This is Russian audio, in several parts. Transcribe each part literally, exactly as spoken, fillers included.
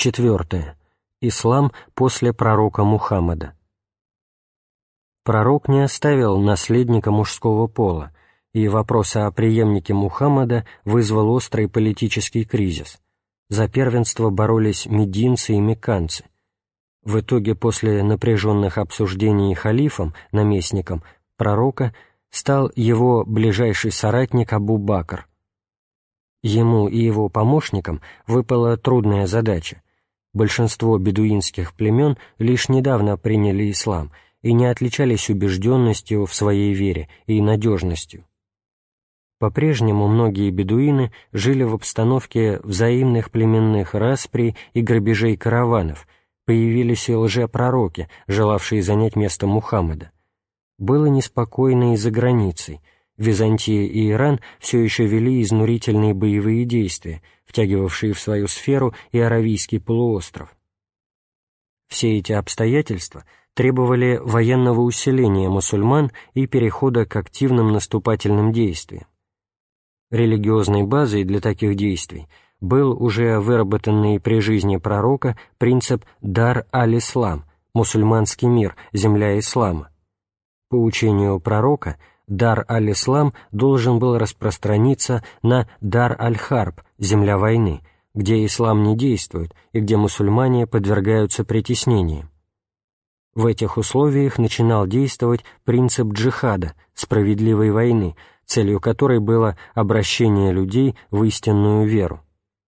Четвертое. Ислам после пророка Мухаммада. Пророк не оставил наследника мужского пола, и вопрос о преемнике Мухаммада вызвал острый политический кризис. За первенство боролись мединцы и мекканцы. В итоге, после напряженных обсуждений халифом, наместником пророка, стал его ближайший соратник Абу-Бакр. Ему и его помощникам выпала трудная задача. Большинство бедуинских племен лишь недавно приняли ислам и не отличались убежденностью в своей вере и надежностью. По-прежнему многие бедуины жили в обстановке взаимных племенных расприй и грабежей караванов, появились и лжепророки, желавшие занять место Мухаммада. Было неспокойно и за границей. Византия и Иран все еще вели изнурительные боевые действия, втягивавшие в свою сферу и Аравийский полуостров. Все эти обстоятельства требовали военного усиления мусульман и перехода к активным наступательным действиям. Религиозной базой для таких действий был уже выработанный при жизни пророка принцип «дар аль-ислам» — мусульманский мир, земля ислама. По учению пророка, дар аль-ислам должен был распространиться на дар аль-харб, земля войны, где ислам не действует и где мусульмане подвергаются притеснениям. В этих условиях начинал действовать принцип джихада, справедливой войны, целью которой было обращение людей в истинную веру.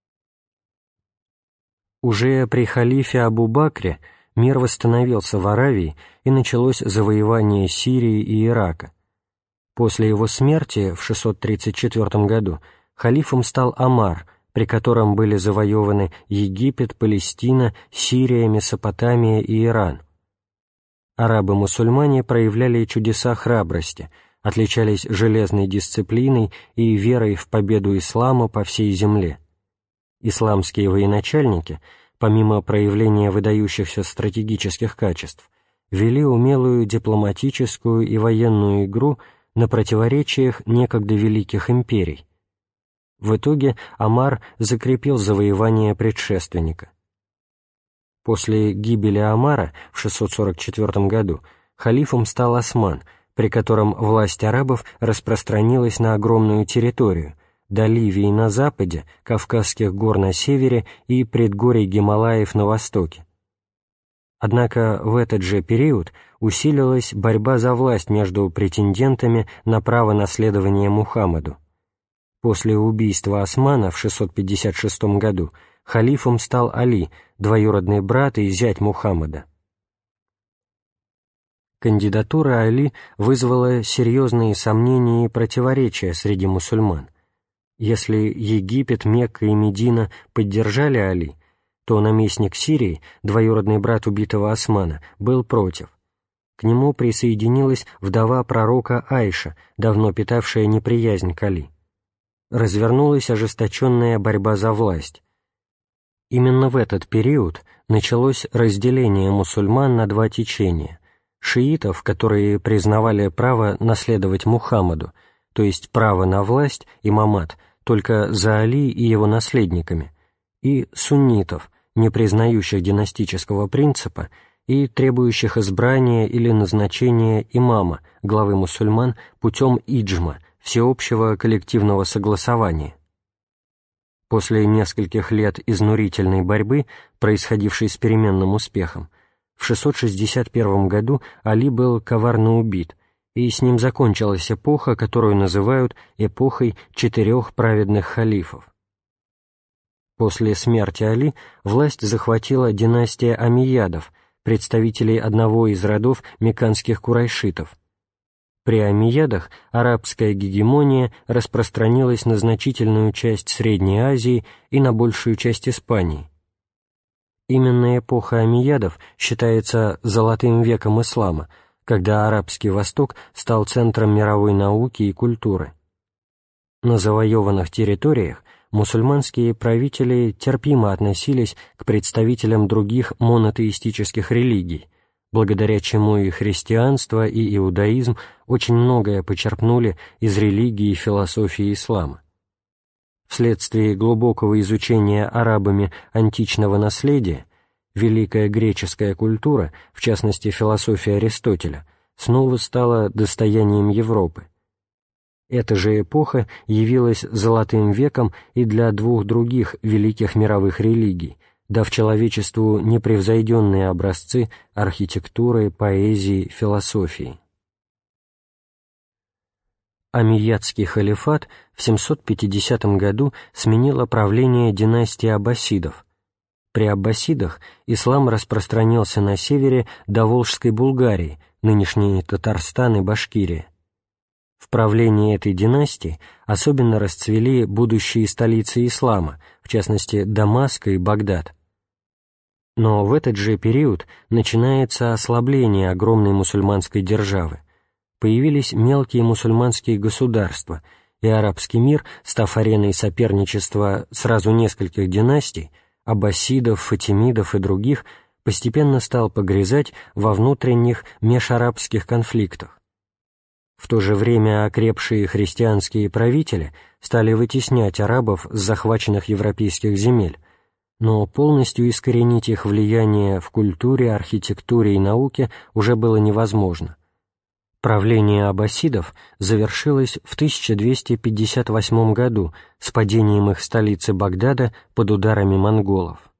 Уже при халифе Абу-Бакре мир восстановился в Аравии и началось завоевание Сирии и Ирака. После его смерти в шестьсот тридцать четвёртом году халифом стал Омар, при котором были завоеваны Египет, Палестина, Сирия, Месопотамия и Иран. Арабы-мусульмане проявляли чудеса храбрости, отличались железной дисциплиной и верой в победу ислама по всей земле. Исламские военачальники, помимо проявления выдающихся стратегических качеств, вели умелую дипломатическую и военную игру на противоречиях некогда великих империй. В итоге Омар закрепил завоевание предшественника. После гибели Омара в шестьсот сорок четвёртом году халифом стал Осман, при котором власть арабов распространилась на огромную территорию, до Ливии на западе, Кавказских гор на севере и предгорий Гималаев на востоке. Однако в этот же период усилилась борьба за власть между претендентами на право наследования Мухаммаду. После убийства Османа в шестьсот пятьдесят шестом году халифом стал Али, двоюродный брат и зять Мухаммада. Кандидатура Али вызвала серьезные сомнения и противоречия среди мусульман. Если Египет, Мекка и Медина поддержали Али, то наместник Сирии, двоюродный брат убитого Османа, был против. К нему присоединилась вдова пророка Айша, давно питавшая неприязнь к Али. Развернулась ожесточенная борьба за власть. Именно в этот период началось разделение мусульман на два течения: шиитов, которые признавали право наследовать Мухаммаду, то есть право на власть, имамат, только за Али и его наследниками, и суннитов, не признающих династического принципа и требующих избрания или назначения имама, главы мусульман, путем иджма, всеобщего коллективного согласования. После нескольких лет изнурительной борьбы, происходившей с переменным успехом, в шестьсот шестьдесят первом году Али был коварно убит, и с ним закончилась эпоха, которую называют эпохой четырех праведных халифов. После смерти Али власть захватила династия Омейядов, представителей одного из родов мекканских курайшитов. При Омейядах арабская гегемония распространилась на значительную часть Средней Азии и на большую часть Испании. Именно эпоха Омейядов считается золотым веком ислама, когда арабский Восток стал центром мировой науки и культуры. На завоеванных территориях мусульманские правители терпимо относились к представителям других монотеистических религий, благодаря чему и христианство, и иудаизм очень многое почерпнули из религии и философии ислама. Вследствие глубокого изучения арабами античного наследия, великая греческая культура, в частности философия Аристотеля, снова стала достоянием Европы. Эта же эпоха явилась золотым веком и для двух других великих мировых религий, дав человечеству непревзойденные образцы архитектуры, поэзии, философии. Омейядский халифат в семьсот пятидесятом году сменило правление династии аббасидов. При аббасидах ислам распространился на севере до Волжской Булгарии, нынешние Татарстан и Башкирия. В правлении этой династии особенно расцвели будущие столицы ислама, в частности Дамаск и Багдад. Но в этот же период начинается ослабление огромной мусульманской державы. Появились мелкие мусульманские государства, и арабский мир, став ареной соперничества сразу нескольких династий, аббасидов, фатимидов и других, постепенно стал погрязать во внутренних межарабских конфликтах. В то же время окрепшие христианские правители стали вытеснять арабов с захваченных европейских земель, но полностью искоренить их влияние в культуре, архитектуре и науке уже было невозможно. Правление аббасидов завершилось в тысяча двести пятьдесят восьмом году с падением их столицы Багдада под ударами монголов.